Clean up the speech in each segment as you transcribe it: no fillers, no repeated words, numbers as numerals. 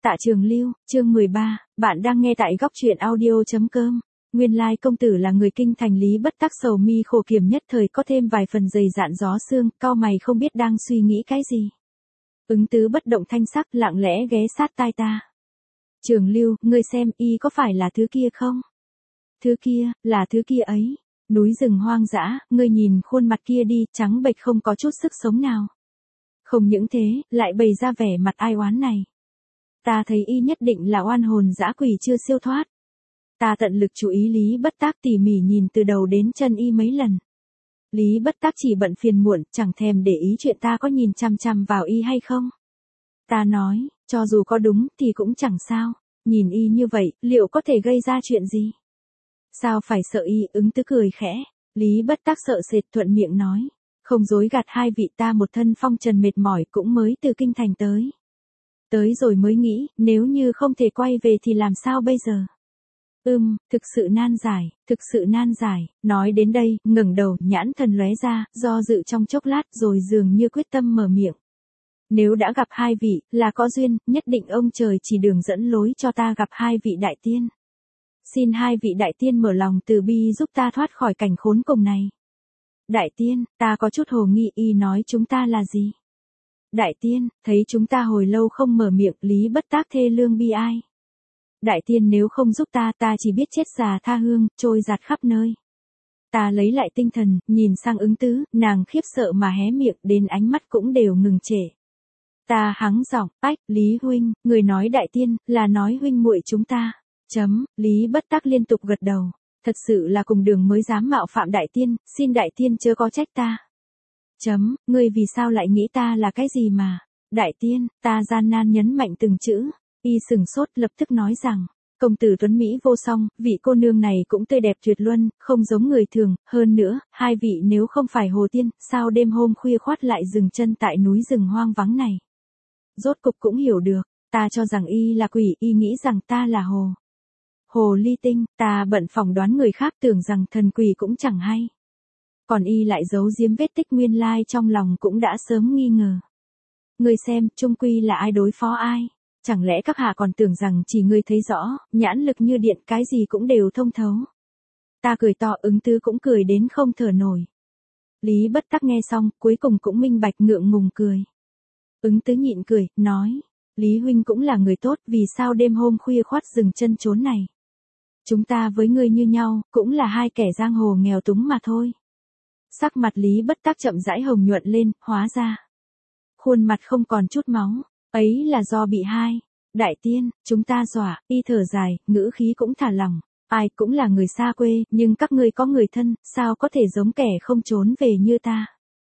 Tạ Trường Lưu, chương 13, bạn đang nghe tại góc truyện audio.com. Nguyên lai công tử là người kinh thành, Lý Bất Tắc sầu mi khổ kiểm nhất thời có thêm vài phần dày dạn gió sương, cau mày không biết đang suy nghĩ cái gì. Ứng Tứ bất động thanh sắc, lặng lẽ ghé sát tai ta. Trường Lưu, ngươi xem y có phải là thứ kia không? Thứ kia, là thứ kia ấy. Núi rừng hoang dã, ngươi nhìn khuôn mặt kia đi, trắng bệch không có chút sức sống nào. Không những thế, lại bày ra vẻ mặt ai oán này. Ta thấy y nhất định là oan hồn dã quỷ chưa siêu thoát. Ta tận lực chú ý Lý Bất Tác, tỉ mỉ nhìn từ đầu đến chân y mấy lần. Lý Bất Tác chỉ bận phiền muộn, chẳng thèm để ý chuyện ta có nhìn chằm chằm vào y hay không. Ta nói, cho dù có đúng thì cũng chẳng sao, nhìn y như vậy, liệu có thể gây ra chuyện gì? Sao phải sợ y? Ứng Tứ cười khẽ. Lý Bất Tác sợ sệt thuận miệng nói, không dối gạt hai vị, ta một thân phong trần mệt mỏi cũng mới từ kinh thành tới. Tới rồi mới nghĩ, nếu như không thể quay về thì làm sao bây giờ? Thực sự nan giải, nói đến đây, ngẩng đầu, nhãn thần lóe ra, do dự trong chốc lát rồi dường như quyết tâm mở miệng. Nếu đã gặp hai vị, là có duyên, nhất định ông trời chỉ đường dẫn lối cho ta gặp hai vị đại tiên. Xin hai vị đại tiên mở lòng từ bi giúp ta thoát khỏi cảnh khốn cùng này. Đại tiên, ta có chút hồ nghi, y nói chúng ta là gì? Đại tiên, thấy chúng ta hồi lâu không mở miệng, Lý Bất Tác thê lương bi ai. Đại tiên nếu không giúp ta, ta chỉ biết chết già tha hương, trôi giạt khắp nơi. Ta lấy lại tinh thần, nhìn sang Ứng Tứ, nàng khiếp sợ mà hé miệng, đến ánh mắt cũng đều ngừng trệ. Ta hắng giọng, ách, Lý huynh, người nói đại tiên, là nói huynh muội chúng ta. Lý Bất Tác liên tục gật đầu, thật sự là cùng đường mới dám mạo phạm đại tiên, xin đại tiên chớ có trách ta. Ngươi vì sao lại nghĩ ta là cái gì mà? Đại tiên, ta gian nan nhấn mạnh từng chữ. Y sừng sốt, lập tức nói rằng, công tử tuấn Mỹ vô song, vị cô nương này cũng tươi đẹp tuyệt luân, không giống người thường, hơn nữa, hai vị nếu không phải hồ tiên, sao đêm hôm khuya khoắt lại dừng chân tại núi rừng hoang vắng này? Rốt cục cũng hiểu được, ta cho rằng y là quỷ, y nghĩ rằng ta là hồ ly tinh, ta bận phỏng đoán người khác tưởng rằng thần quỷ cũng chẳng hay. Còn y lại giấu giếm vết tích, nguyên lai trong lòng cũng đã sớm nghi ngờ. Ngươi xem, chung quy là ai đối phó ai? Chẳng lẽ các hạ còn tưởng rằng chỉ ngươi thấy rõ, nhãn lực như điện, cái gì cũng đều thông thấu? Ta cười to, Ứng Tứ cũng cười đến không thở nổi. Lý Bất Tắc nghe xong, cuối cùng cũng minh bạch, ngượng ngùng cười. Ứng Tứ nhịn cười, nói, Lý huynh cũng là người tốt, vì sao đêm hôm khuya khoắt dừng chân chốn này? Chúng ta với ngươi như nhau, cũng là hai kẻ giang hồ nghèo túng mà thôi. Sắc mặt Lý Bất Tác chậm rãi hồng nhuận lên, hóa ra khuôn mặt không còn chút máu, ấy là do bị hai đại tiên chúng ta dọa. Y thở dài, ngữ khí cũng thả lỏng, ai cũng là người xa quê, nhưng các ngươi có người thân, sao có thể giống kẻ không trốn về như ta?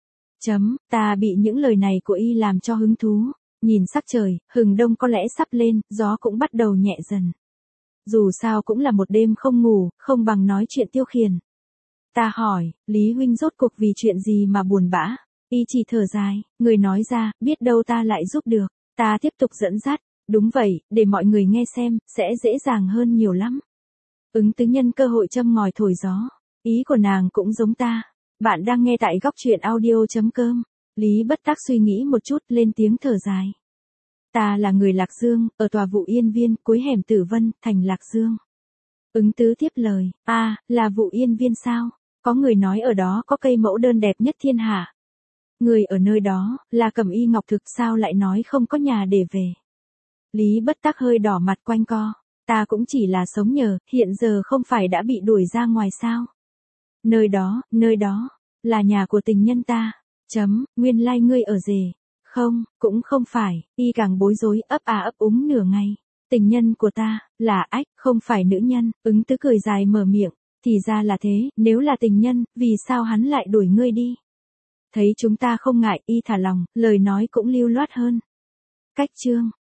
Ta bị những lời này của y làm cho hứng thú, nhìn sắc trời, hừng đông có lẽ sắp lên, gió cũng bắt đầu nhẹ dần. Dù sao cũng là một đêm không ngủ, không bằng nói chuyện tiêu khiển. Ta hỏi, Lý huynh rốt cuộc vì chuyện gì mà buồn bã? Y chỉ thở dài, người nói ra, biết đâu ta lại giúp được. Ta tiếp tục dẫn dắt, đúng vậy, để mọi người nghe xem, sẽ dễ dàng hơn nhiều lắm. Ứng Tứ nhân cơ hội châm ngòi thổi gió, ý của nàng cũng giống ta. Bạn đang nghe tại góc truyện audio.com. Lý Bất Tác suy nghĩ một chút, lên tiếng thở dài. Ta là người Lạc Dương, ở tòa Vụ Yên Viên, cuối hẻm Tử Vân, thành Lạc Dương. Ứng Tứ tiếp lời, là Vụ Yên Viên sao? Có người nói ở đó có cây mẫu đơn đẹp nhất thiên hạ. Người ở nơi đó, là Cẩm Y Ngọc Thực, sao lại nói không có nhà để về? Lý Bất Tác hơi đỏ mặt quanh co, ta cũng chỉ là sống nhờ, hiện giờ không phải đã bị đuổi ra ngoài sao? Nơi đó, là nhà của tình nhân ta. Nguyên lai ngươi ở rể. Không, cũng không phải, y càng bối rối, ấp úng nửa ngày. Tình nhân của ta, là ách, không phải nữ nhân. Ứng Tứ cười dài mở miệng, thì ra là thế, nếu là tình nhân, vì sao hắn lại đuổi ngươi đi? Thấy chúng ta không ngại, y thả lòng, lời nói cũng lưu loát hơn. Cách chương.